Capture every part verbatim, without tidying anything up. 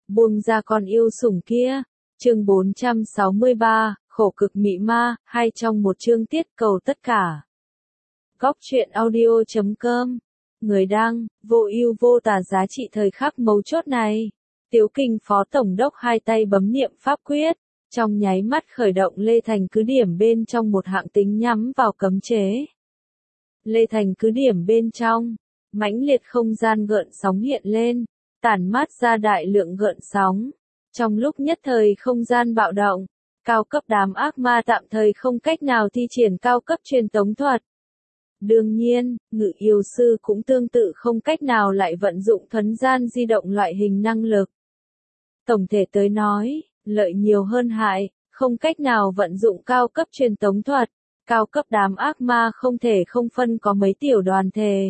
buông ra con yêu sủng kia. Chương bốn trăm sáu mươi ba, khổ cực mị ma, hay trong một chương tiết cầu tất cả. Góc truyện audio chấm com. Người đăng, vô ưu vô tà giá trị thời khắc mấu chốt này. Tiếu Kinh Phó Tổng đốc hai tay bấm niệm pháp quyết, trong nháy mắt khởi động Lê Thành cứ điểm bên trong một hạng tính nhắm vào cấm chế. Lê Thành cứ điểm bên trong, mãnh liệt không gian gợn sóng hiện lên, tản mát ra đại lượng gợn sóng. Trong lúc nhất thời không gian bạo động, cao cấp đám ác ma tạm thời không cách nào thi triển cao cấp truyền tống thuật. Đương nhiên, ngự yêu sư cũng tương tự không cách nào lại vận dụng thuấn gian di động loại hình năng lực. Tổng thể tới nói, lợi nhiều hơn hại, không cách nào vận dụng cao cấp truyền tống thuật, cao cấp đám ác ma không thể không phân có mấy tiểu đoàn thể.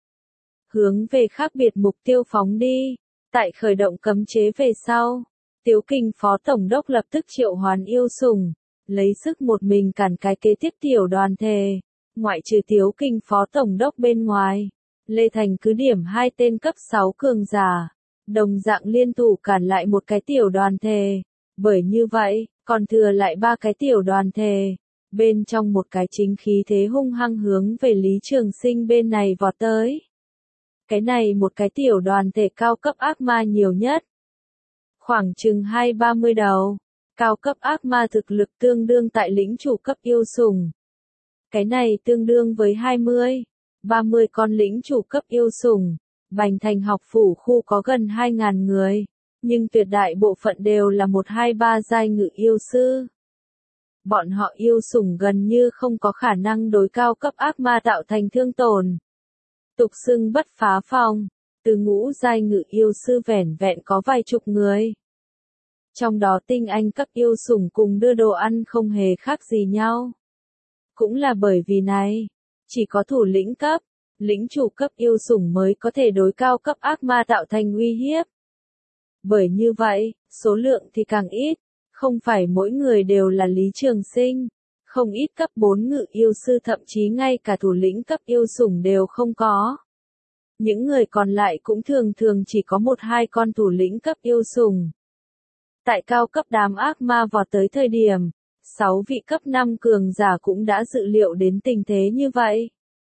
Hướng về khác biệt mục tiêu phóng đi, tại khởi động cấm chế về sau. Tiếu Kinh Phó Tổng đốc lập tức triệu hoán yêu sủng, lấy sức một mình cản cái kế tiếp tiểu đoàn thể. Ngoại trừ Tiếu Kinh Phó Tổng đốc bên ngoài, Lê Thành cứ điểm hai tên cấp sáu cường giả, đồng dạng liên thủ cản lại một cái tiểu đoàn thể. Bởi như vậy, còn thừa lại ba cái tiểu đoàn thể. Bên trong một cái chính khí thế hung hăng hướng về Lý Trường Sinh bên này vọt tới. Cái này một cái tiểu đoàn thể cao cấp ác ma nhiều nhất. Khoảng chừng hai ba mươi đầu, cao cấp ác ma thực lực tương đương tại lĩnh chủ cấp yêu sủng. Cái này tương đương với hai mươi, ba mươi con lĩnh chủ cấp yêu sủng. Bành Thành học phủ khu có gần hai nghìn người, nhưng tuyệt đại bộ phận đều là một hai ba giai ngự yêu sư. Bọn họ yêu sủng gần như không có khả năng đối cao cấp ác ma tạo thành thương tổn. Tục xưng bất phá phòng. Từ ngũ giai ngự yêu sư vẻn vẹn có vài chục người. Trong đó tinh anh cấp yêu sủng cùng đưa đồ ăn không hề khác gì nhau. Cũng là bởi vì này, chỉ có thủ lĩnh cấp, lĩnh chủ cấp yêu sủng mới có thể đối cao cấp ác ma tạo thành uy hiếp. Bởi như vậy, số lượng thì càng ít, không phải mỗi người đều là Lý Trường Sinh. Không ít cấp bốn ngự yêu sư thậm chí ngay cả thủ lĩnh cấp yêu sủng đều không có. Những người còn lại cũng thường thường chỉ có một hai con thủ lĩnh cấp yêu sủng. Tại cao cấp đám ác ma vọt tới thời điểm, sáu vị cấp năm cường giả cũng đã dự liệu đến tình thế như vậy.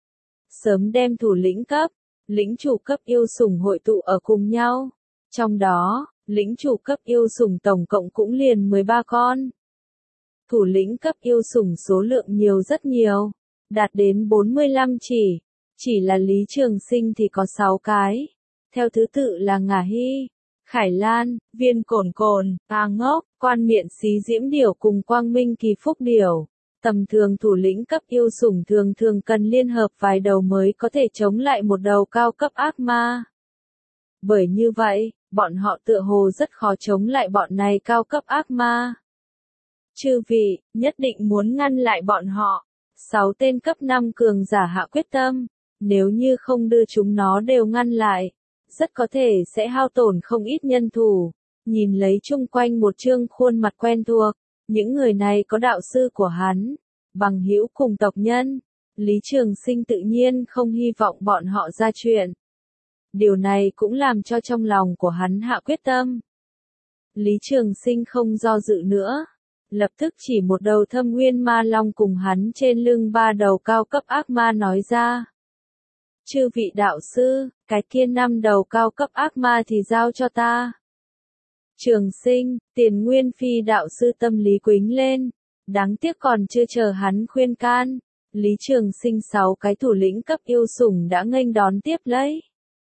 Sớm đem thủ lĩnh cấp, lĩnh chủ cấp yêu sủng hội tụ ở cùng nhau. Trong đó, lĩnh chủ cấp yêu sủng tổng cộng cũng liền mười ba con. Thủ lĩnh cấp yêu sủng số lượng nhiều rất nhiều, đạt đến bốn mươi lăm chỉ. Chỉ là Lý Trường Sinh thì có sáu cái. Theo thứ tự là Ngả Hy, Khải Lan, Viên Cổn Cổn, A Ngốc, Quan Miện Xí Diễm Điểu cùng Quang Minh Kỳ Phúc Điểu. Tầm thường thủ lĩnh cấp yêu sủng thường thường cần liên hợp vài đầu mới có thể chống lại một đầu cao cấp ác ma. Bởi như vậy, bọn họ tựa hồ rất khó chống lại bọn này cao cấp ác ma. Chư vị, nhất định muốn ngăn lại bọn họ. Sáu tên cấp năm cường giả hạ quyết tâm. Nếu như không đưa chúng nó đều ngăn lại, rất có thể sẽ hao tổn không ít nhân thủ. Nhìn lấy chung quanh một trương khuôn mặt quen thuộc, những người này có đạo sư của hắn, bằng hữu cùng tộc nhân. Lý Trường Sinh tự nhiên không hy vọng bọn họ ra chuyện. Điều này cũng làm cho trong lòng của hắn hạ quyết tâm. Lý Trường Sinh không do dự nữa, lập tức chỉ một đầu thâm nguyên ma long cùng hắn trên lưng ba đầu cao cấp ác ma nói ra. Chư vị đạo sư, cái kia năm đầu cao cấp ác ma thì giao cho ta. Trường Sinh, Tiền Nguyên Phi đạo sư tâm lý quính lên. Đáng tiếc còn chưa chờ hắn khuyên can. Lý Trường Sinh sáu cái thủ lĩnh cấp yêu sủng đã nghênh đón tiếp lấy.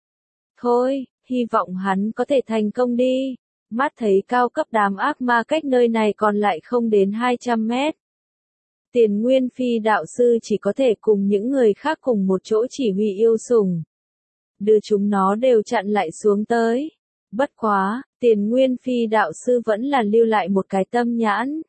Thôi, hy vọng hắn có thể thành công đi. Mắt thấy cao cấp đám ác ma cách nơi này còn lại không đến hai trăm mét. Tiền Nguyên Phi đạo sư chỉ có thể cùng những người khác cùng một chỗ chỉ huy yêu sủng. Đưa chúng nó đều chặn lại xuống tới. Bất quá, Tiền Nguyên Phi đạo sư vẫn là lưu lại một cái tâm nhãn.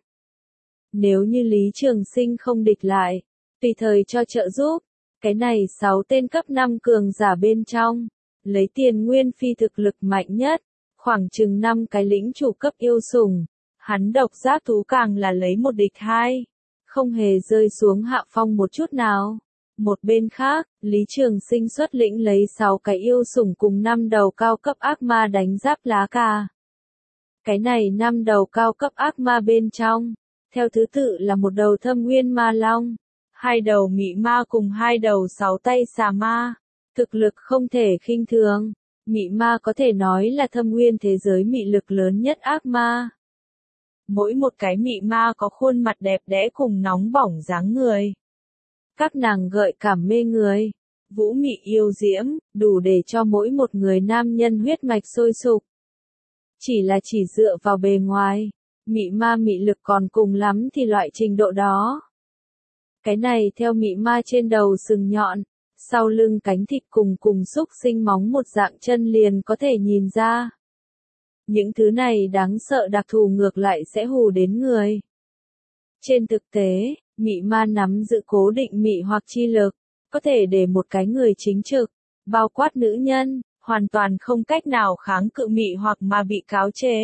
Nếu như Lý Trường Sinh không địch lại, tùy thời cho trợ giúp, cái này sáu tên cấp năm cường giả bên trong, lấy Tiền Nguyên Phi thực lực mạnh nhất, khoảng chừng năm cái lĩnh chủ cấp yêu sủng, hắn độc giác thú càng là lấy một địch hai. Không hề rơi xuống hạ phong một chút nào. Một bên khác, Lý Trường Sinh xuất lĩnh lấy sáu cái yêu sủng cùng năm đầu cao cấp ác ma đánh giáp lá cà. Cái này năm đầu cao cấp ác ma bên trong, theo thứ tự là một đầu thâm nguyên ma long, hai đầu mị ma cùng hai đầu sáu tay xà ma. Thực lực không thể khinh thường, mị ma có thể nói là thâm nguyên thế giới mị lực lớn nhất ác ma. Mỗi một cái mị ma có khuôn mặt đẹp đẽ cùng nóng bỏng dáng người. Các nàng gợi cảm mê người, vũ mị yêu diễm, đủ để cho mỗi một người nam nhân huyết mạch sôi sục. Chỉ là chỉ dựa vào bề ngoài, mị ma mị lực còn cùng lắm thì loại trình độ đó. Cái này theo mị ma trên đầu sừng nhọn, sau lưng cánh thịt cùng cùng xúc sinh móng một dạng chân liền có thể nhìn ra. Những thứ này đáng sợ đặc thù ngược lại sẽ hù đến người. Trên thực tế, mị ma nắm giữ cố định mị hoặc chi lực, có thể để một cái người chính trực, bao quát nữ nhân, hoàn toàn không cách nào kháng cự mị hoặc mà bị cáo chế.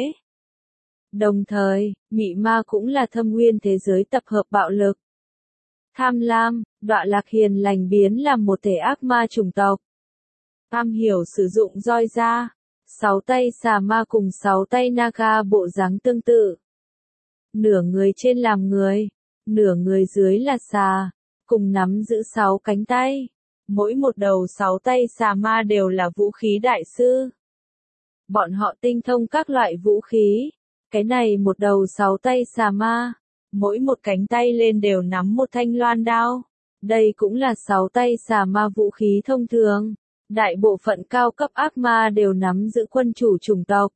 Đồng thời, mị ma cũng là thâm nguyên thế giới tập hợp bạo lực. Tham lam, đọa lạc hiền lành biến làm một thể ác ma chủng tộc. Am hiểu sử dụng roi da, sáu tay xà ma cùng sáu tay naga bộ dáng tương tự. Nửa người trên làm người, nửa người dưới là xà, cùng nắm giữ sáu cánh tay. Mỗi một đầu sáu tay xà ma đều là vũ khí đại sư. Bọn họ tinh thông các loại vũ khí. Cái này một đầu sáu tay xà ma, mỗi một cánh tay lên đều nắm một thanh loan đao. Đây cũng là sáu tay xà ma vũ khí thông thường. Đại bộ phận cao cấp ác ma đều nắm giữ quân chủ chủng tộc.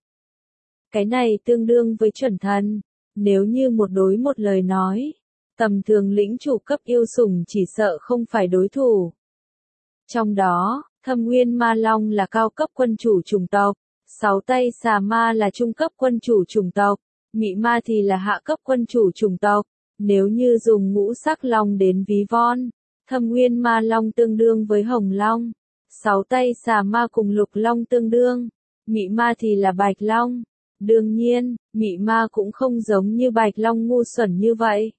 Cái này tương đương với chuẩn thần. Nếu như một đối một lời nói, tầm thường lĩnh chủ cấp yêu sủng chỉ sợ không phải đối thủ. Trong đó, thâm nguyên ma long là cao cấp quân chủ chủng tộc, sáu tay xà ma là trung cấp quân chủ chủng tộc, mị ma thì là hạ cấp quân chủ chủng tộc. Nếu như dùng ngũ sắc long đến ví von, thâm nguyên ma long tương đương với hồng long, sáu tay xà ma cùng lục long tương đương, mị ma thì là bạch long. Đương nhiên, mị ma cũng không giống như bạch long ngu xuẩn như vậy.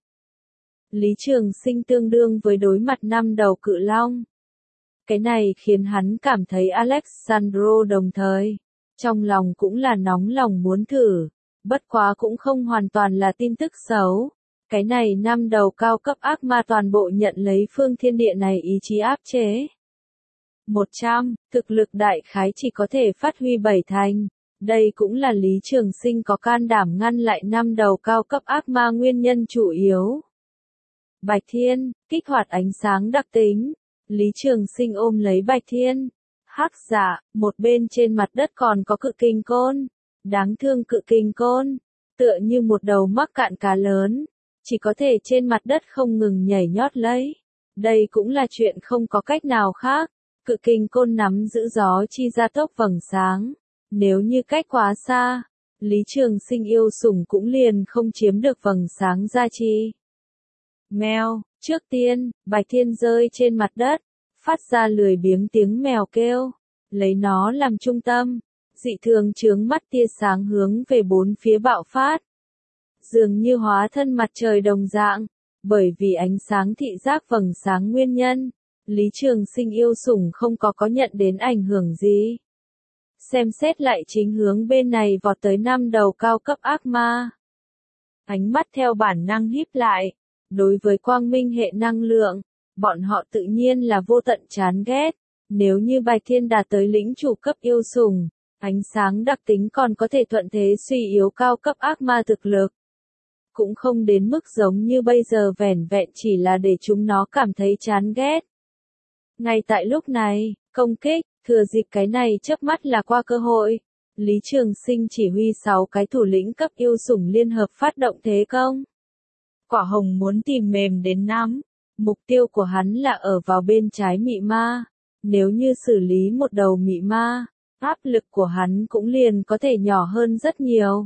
Lý Trường Sinh tương đương với đối mặt năm đầu cự long. Cái này khiến hắn cảm thấy Alexandro đồng thời, trong lòng cũng là nóng lòng muốn thử, bất quá cũng không hoàn toàn là tin tức xấu. Cái này năm đầu cao cấp ác ma toàn bộ nhận lấy phương thiên địa này ý chí áp chế. một trăm, thực lực đại khái chỉ có thể phát huy bảy thành. Đây cũng là Lý Trường Sinh có can đảm ngăn lại năm đầu cao cấp ác ma nguyên nhân chủ yếu. Bạch Thiên, kích hoạt ánh sáng đặc tính. Lý Trường Sinh ôm lấy Bạch Thiên. Hắc Dạ, một bên trên mặt đất còn có cự kình côn. Đáng thương cự kình côn, tựa như một đầu mắc cạn cá lớn, chỉ có thể trên mặt đất không ngừng nhảy nhót lấy. Đây cũng là chuyện không có cách nào khác. Cự kình côn nắm giữ gió chi ra tốc vầng sáng. Nếu như cách quá xa, Lý Trường Sinh yêu sủng cũng liền không chiếm được vầng sáng gia chi. Mèo, trước tiên, Bạch Thiên rơi trên mặt đất, phát ra lười biếng tiếng mèo kêu, lấy nó làm trung tâm, dị thường chướng mắt tia sáng hướng về bốn phía bạo phát. Dường như hóa thân mặt trời đồng dạng, bởi vì ánh sáng thị giác vầng sáng nguyên nhân, Lý Trường Sinh yêu sủng không có có nhận đến ảnh hưởng gì. Xem xét lại chính hướng bên này vọt tới năm đầu cao cấp ác ma. Ánh mắt theo bản năng híp lại, đối với quang minh hệ năng lượng, bọn họ tự nhiên là vô tận chán ghét. Nếu như Bạch Thiên đạt tới lĩnh chủ cấp yêu sủng, ánh sáng đặc tính còn có thể thuận thế suy yếu cao cấp ác ma thực lực. Cũng không đến mức giống như bây giờ vẻn vẹn chỉ là để chúng nó cảm thấy chán ghét. Ngay tại lúc này, công kích, thừa dịp cái này chớp mắt là qua cơ hội. Lý Trường Sinh chỉ huy sáu cái thủ lĩnh cấp yêu sủng liên hợp phát động thế công. Quả hồng muốn tìm mềm đến nắm. Mục tiêu của hắn là ở vào bên trái mị ma. Nếu như xử lý một đầu mị ma, áp lực của hắn cũng liền có thể nhỏ hơn rất nhiều.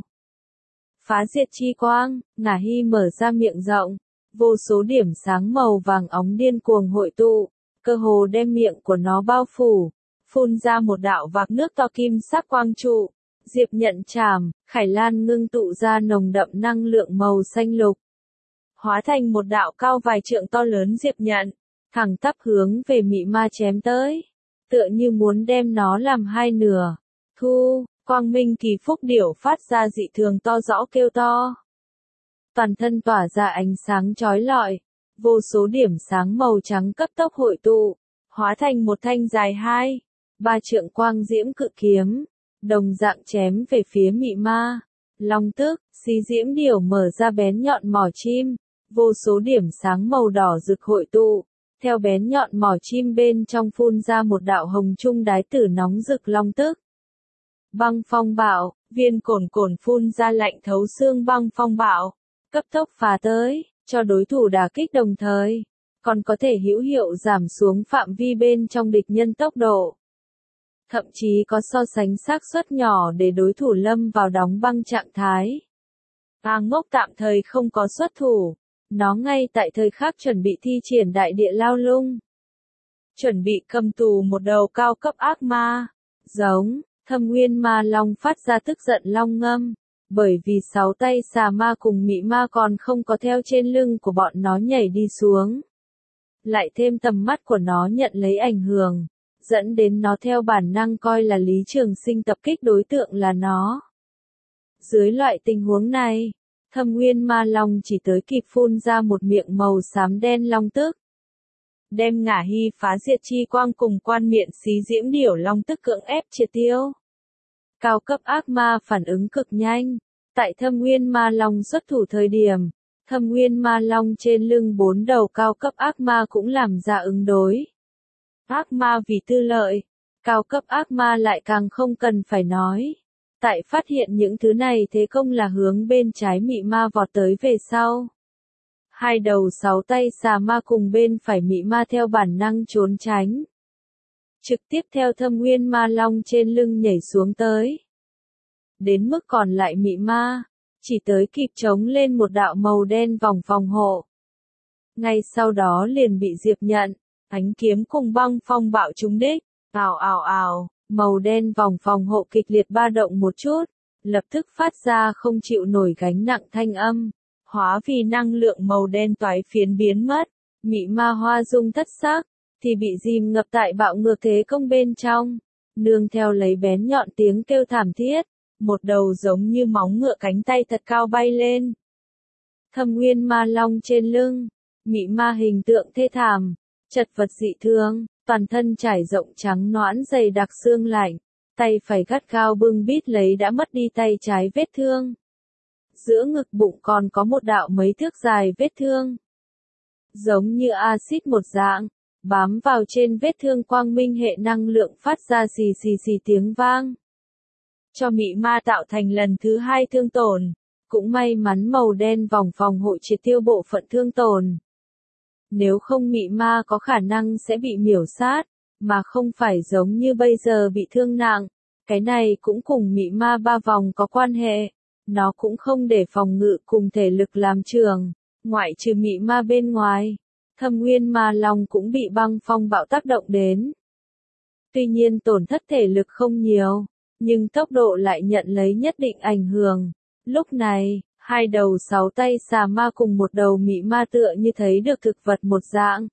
Phá diệt chi quang, Ngả Hy mở ra miệng rộng. Vô số điểm sáng màu vàng óng điên cuồng hội tụ, cơ hồ đem miệng của nó bao phủ. Phun ra một đạo vạc nước to kim sắc quang trụ. Diệp Nhận chảm, Khải Lan ngưng tụ ra nồng đậm năng lượng màu xanh lục. Hóa thành một đạo cao vài trượng to lớn Diệp Nhận, thẳng tắp hướng về mị ma chém tới. Tựa như muốn đem nó làm hai nửa. Thu, Quang minh kỳ phúc điểu phát ra dị thường to rõ kêu to. Toàn thân tỏa ra ánh sáng chói lọi, vô số điểm sáng màu trắng cấp tốc hội tụ, hóa thành một thanh dài hai, ba trượng quang diễm cự kiếm, đồng dạng chém về phía mị ma. Long tức, xí diễm điểu mở ra bén nhọn mỏ chim, vô số điểm sáng màu đỏ rực hội tụ, theo bén nhọn mỏ chim bên trong phun ra một đạo hồng trung đái tử nóng rực long tức. Băng phong bạo, viên cồn cồn phun ra lạnh thấu xương băng phong bạo, cấp tốc phá tới, cho đối thủ đả kích đồng thời, còn có thể hữu hiệu giảm xuống phạm vi bên trong địch nhân tốc độ. Thậm chí có so sánh xác suất nhỏ để đối thủ lâm vào đóng băng trạng thái. A Ngốc tạm thời không có xuất thủ, nó ngay tại thời khắc chuẩn bị thi triển đại địa lao lung. Chuẩn bị cầm tù một đầu cao cấp ác ma, giống, Thâm Nguyên Ma Long phát ra tức giận long ngâm, bởi vì sáu tay xà ma cùng mị ma còn không có theo trên lưng của bọn nó nhảy đi xuống. Lại thêm tầm mắt của nó nhận lấy ảnh hưởng, dẫn đến nó theo bản năng coi là Lý Trường Sinh tập kích đối tượng là nó. Dưới loại tình huống này, Thâm Nguyên Ma Long chỉ tới kịp phun ra một miệng màu xám đen long tức. Đem Ngả Hy phá diệt chi quang cùng quan miệng xí diễm điểu long tức cưỡng ép triệt tiêu. Cao cấp ác ma phản ứng cực nhanh. Tại Thâm Nguyên Ma Long xuất thủ thời điểm, Thâm Nguyên Ma Long trên lưng bốn đầu cao cấp ác ma cũng làm ra ứng đối. Ác ma vì tư lợi, cao cấp ác ma lại càng không cần phải nói. Tại phát hiện những thứ này thế công là hướng bên trái mị ma vọt tới về sau. Hai đầu sáu tay xà ma cùng bên phải mị ma theo bản năng trốn tránh. Trực tiếp theo Thâm Nguyên Ma Long trên lưng nhảy xuống tới. Đến mức còn lại mị ma, chỉ tới kịp chống lên một đạo màu đen vòng phòng hộ. Ngay sau đó liền bị Diệp Nhận, ánh kiếm cùng băng phong bạo trúng đích, ào ào ào, màu đen vòng phòng hộ kịch liệt ba động một chút, lập tức phát ra không chịu nổi gánh nặng thanh âm, hóa vì năng lượng màu đen toái phiến biến mất, mị ma hoa dung thất sắc, thì bị dìm ngập tại bạo ngược thế công bên trong, nương theo lấy bén nhọn tiếng kêu thảm thiết. Một đầu giống như móng ngựa cánh tay thật cao bay lên. Thâm Nguyên Ma Long trên lưng, mị ma hình tượng thê thảm, chật vật dị thương, toàn thân trải rộng trắng nõn dày đặc xương lạnh, tay phải gắt gao bưng bít lấy đã mất đi tay trái vết thương. Giữa ngực bụng còn có một đạo mấy thước dài vết thương. Giống như axit một dạng, bám vào trên vết thương quang minh hệ năng lượng phát ra xì xì xì tiếng vang. Cho mị ma tạo thành lần thứ hai thương tổn, cũng may mắn màu đen vòng phòng hộ triệt tiêu bộ phận thương tổn. Nếu không mị ma có khả năng sẽ bị miểu sát, mà không phải giống như bây giờ bị thương nặng. Cái này cũng cùng mị ma ba vòng có quan hệ, nó cũng không để phòng ngự cùng thể lực làm trường, ngoại trừ mị ma bên ngoài. Thâm Nguyên Ma Long cũng bị băng phong bạo tác động đến. Tuy nhiên tổn thất thể lực không nhiều, nhưng tốc độ lại nhận lấy nhất định ảnh hưởng. Lúc này, hai đầu sáu tay xà ma cùng một đầu mị ma tựa như thấy được thực vật một dạng.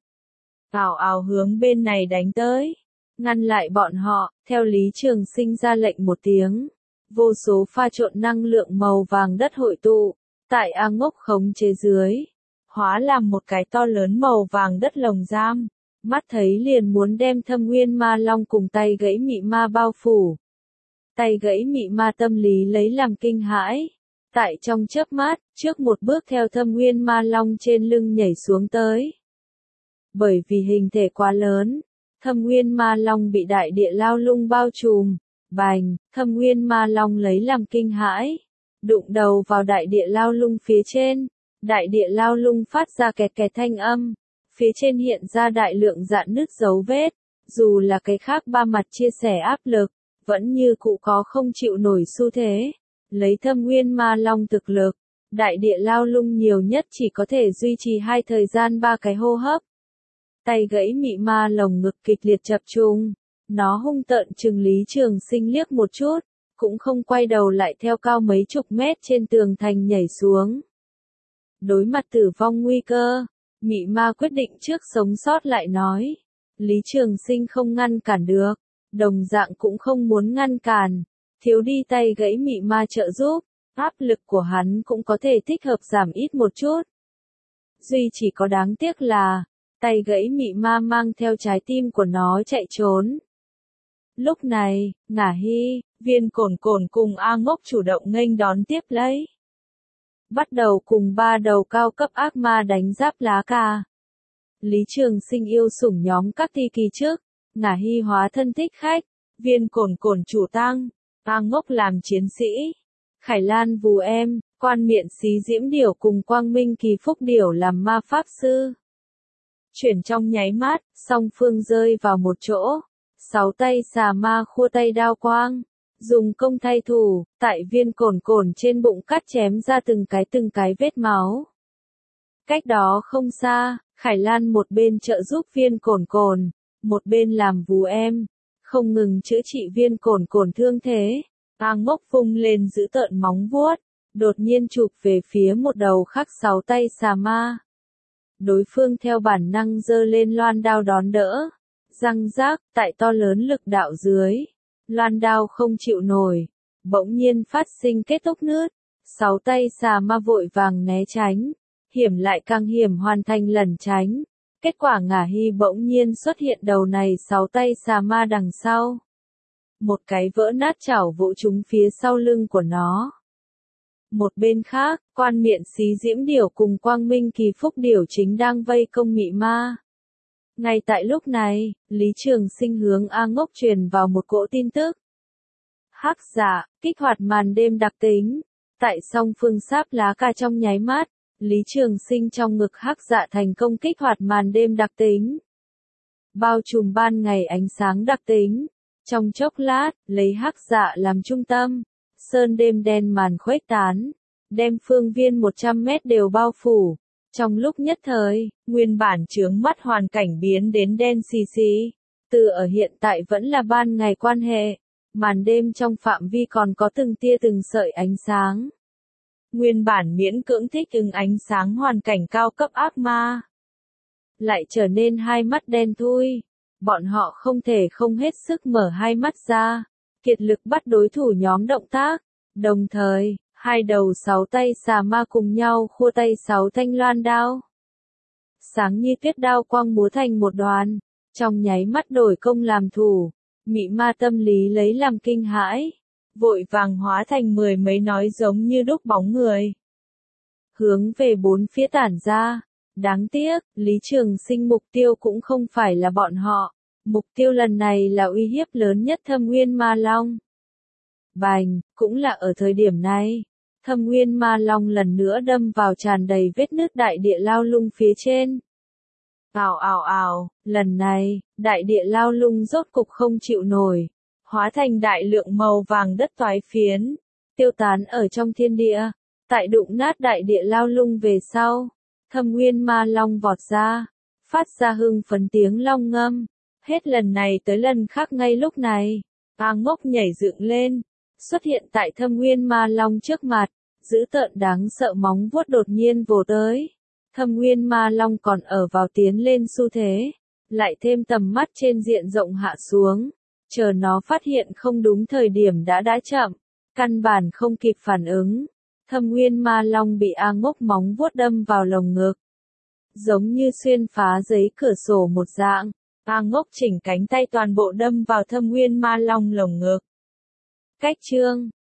Ào ào hướng bên này đánh tới, ngăn lại bọn họ, theo Lý Trường Sinh ra lệnh một tiếng. Vô số pha trộn năng lượng màu vàng đất hội tụ, tại A Ngốc khống chế dưới, hóa làm một cái to lớn màu vàng đất lồng giam. Mắt thấy liền muốn đem Thâm Nguyên Ma Long cùng tay gãy mị ma bao phủ. Tay gãy mị ma tâm lý lấy làm kinh hãi. Tại trong chớp mắt, trước một bước theo Thâm Nguyên Ma Long trên lưng nhảy xuống tới. Bởi vì hình thể quá lớn, Thâm Nguyên Ma Long bị đại địa lao lung bao trùm. Bành, Thâm Nguyên Ma Long lấy làm kinh hãi. Đụng đầu vào đại địa lao lung phía trên. Đại địa lao lung phát ra kẹt kẹt thanh âm. Phía trên hiện ra đại lượng rạn nứt dấu vết. Dù là cái khác ba mặt chia sẻ áp lực, vẫn như cụ có không chịu nổi xu thế. Lấy Thâm Nguyên Ma Long thực lực, đại địa lao lung nhiều nhất chỉ có thể duy trì hai thời gian ba cái hô hấp. Tay gãy mị ma lồng ngực kịch liệt chập trùng, nó hung tợn trừng Lý Trường Sinh liếc một chút, cũng không quay đầu lại theo cao mấy chục mét trên tường thành nhảy xuống. Đối mặt tử vong nguy cơ, mị ma quyết định trước sống sót lại nói. Lý Trường Sinh không ngăn cản được, đồng dạng cũng không muốn ngăn cản. thiếu đi tay gãy mị ma trợ giúp, áp lực của hắn cũng có thể thích hợp giảm ít một chút. Duy chỉ có đáng tiếc là, tay gãy mị ma mang theo trái tim của nó chạy trốn. Lúc này, Ngả Hy, Viên Cổn Cổn cùng A Ngốc chủ động nghênh đón tiếp lấy. Bắt đầu cùng ba đầu cao cấp ác ma đánh giáp lá cà. Lý Trường Sinh yêu sủng nhóm các thi kỳ trước, Ngả Hy hóa thân thích khách, Viên Cổn Cổn chủ tăng, A Ngốc làm chiến sĩ, Khải Lan vù em, Quan Miện Xí Diễm Điểu cùng Quang Minh Kỳ Phúc Điểu làm ma pháp sư. Chuyển trong nháy mắt, song phương rơi vào một chỗ, sáu tay xà ma khua tay đao quang, dùng công thay thủ, tại Viên Cổn Cổn trên bụng cắt chém ra từng cái từng cái vết máu. Cách đó không xa, Khải Lan một bên trợ giúp Viên Cổn Cổn, một bên làm vù em, không ngừng chữa trị Viên Cổn Cổn thương thế. A Ngốc vung lên giữ tợn móng vuốt, đột nhiên chụp về phía một đầu khắc sáu tay xà ma. Đối phương theo bản năng giơ lên loan đao đón đỡ. Răng rác, tại to lớn lực đạo dưới, loan đao không chịu nổi, bỗng nhiên phát sinh kết thúc nứt. Sáu tay xà ma vội vàng né tránh, hiểm lại càng hiểm hoàn thành lẩn tránh. Kết quả Ngả Hy bỗng nhiên xuất hiện đầu này sáu tay xà ma đằng sau. Một cái vỡ nát chảo vỗ trúng phía sau lưng của nó. Một bên khác, Quan Miện Xí Diễm Điểu cùng Quang Minh Kỳ Phúc Điểu chính đang vây công mị ma. Ngay tại lúc này, Lý Trường Sinh hướng A Ngốc truyền vào một cỗ tin tức. Hắc Dạ, kích hoạt màn đêm đặc tính. Tại song phương sáp lá cà trong nháy mắt, Lý Trường Sinh trong ngực Hắc Dạ thành công kích hoạt màn đêm đặc tính. Bao trùm ban ngày ánh sáng đặc tính. Trong chốc lát, lấy Hắc Dạ làm trung tâm, sơn đêm đen màn khuếch tán, đem phương viên một trăm mét đều bao phủ. Trong lúc nhất thời, nguyên bản chướng mắt hoàn cảnh biến đến đen xì xì. Từ ở hiện tại vẫn là ban ngày quan hệ, màn đêm trong phạm vi còn có từng tia từng sợi ánh sáng. Nguyên bản miễn cưỡng thích ứng ánh sáng hoàn cảnh cao cấp ác ma, lại trở nên hai mắt đen thui. Bọn họ không thể không hết sức mở hai mắt ra, kiệt lực bắt đối thủ nhóm động tác. Đồng thời, hai đầu sáu tay xà ma cùng nhau khua tay sáu thanh loan đao. Sáng như tuyết đao quang múa thành một đoàn, trong nháy mắt đổi công làm thủ, mị ma tâm lý lấy làm kinh hãi, vội vàng hóa thành mười mấy nói giống như đúc bóng người. Hướng về bốn phía tản ra, đáng tiếc, Lý Trường Sinh mục tiêu cũng không phải là bọn họ, mục tiêu lần này là uy hiếp lớn nhất Thâm Nguyên Ma Long. Bành, cũng là ở thời điểm này, Thâm Nguyên Ma Long lần nữa đâm vào tràn đầy vết nứt đại địa lao lung phía trên. Ào ào ào, lần này, đại địa lao lung rốt cục không chịu nổi, hóa thành đại lượng màu vàng đất toái phiến, tiêu tán ở trong thiên địa. Tại đụng nát đại địa lao lung về sau, Thâm Nguyên Ma Long vọt ra, phát ra hưng phấn tiếng long ngâm. Hết lần này tới lần khác ngay lúc này, A Ngốc nhảy dựng lên, xuất hiện tại Thâm Nguyên Ma Long trước mặt, dữ tợn đáng sợ móng vuốt đột nhiên vồ tới. Thâm Nguyên Ma Long còn ở vào tiến lên xu thế, lại thêm tầm mắt trên diện rộng hạ xuống, chờ nó phát hiện không đúng thời điểm đã đã chậm, căn bản không kịp phản ứng. Thâm Nguyên Ma Long bị A Ngốc móng vuốt đâm vào lồng ngực, giống như xuyên phá giấy cửa sổ một dạng. A Ngốc chỉnh cánh tay toàn bộ đâm vào Thâm Nguyên Ma Long lồng ngực. Cách chương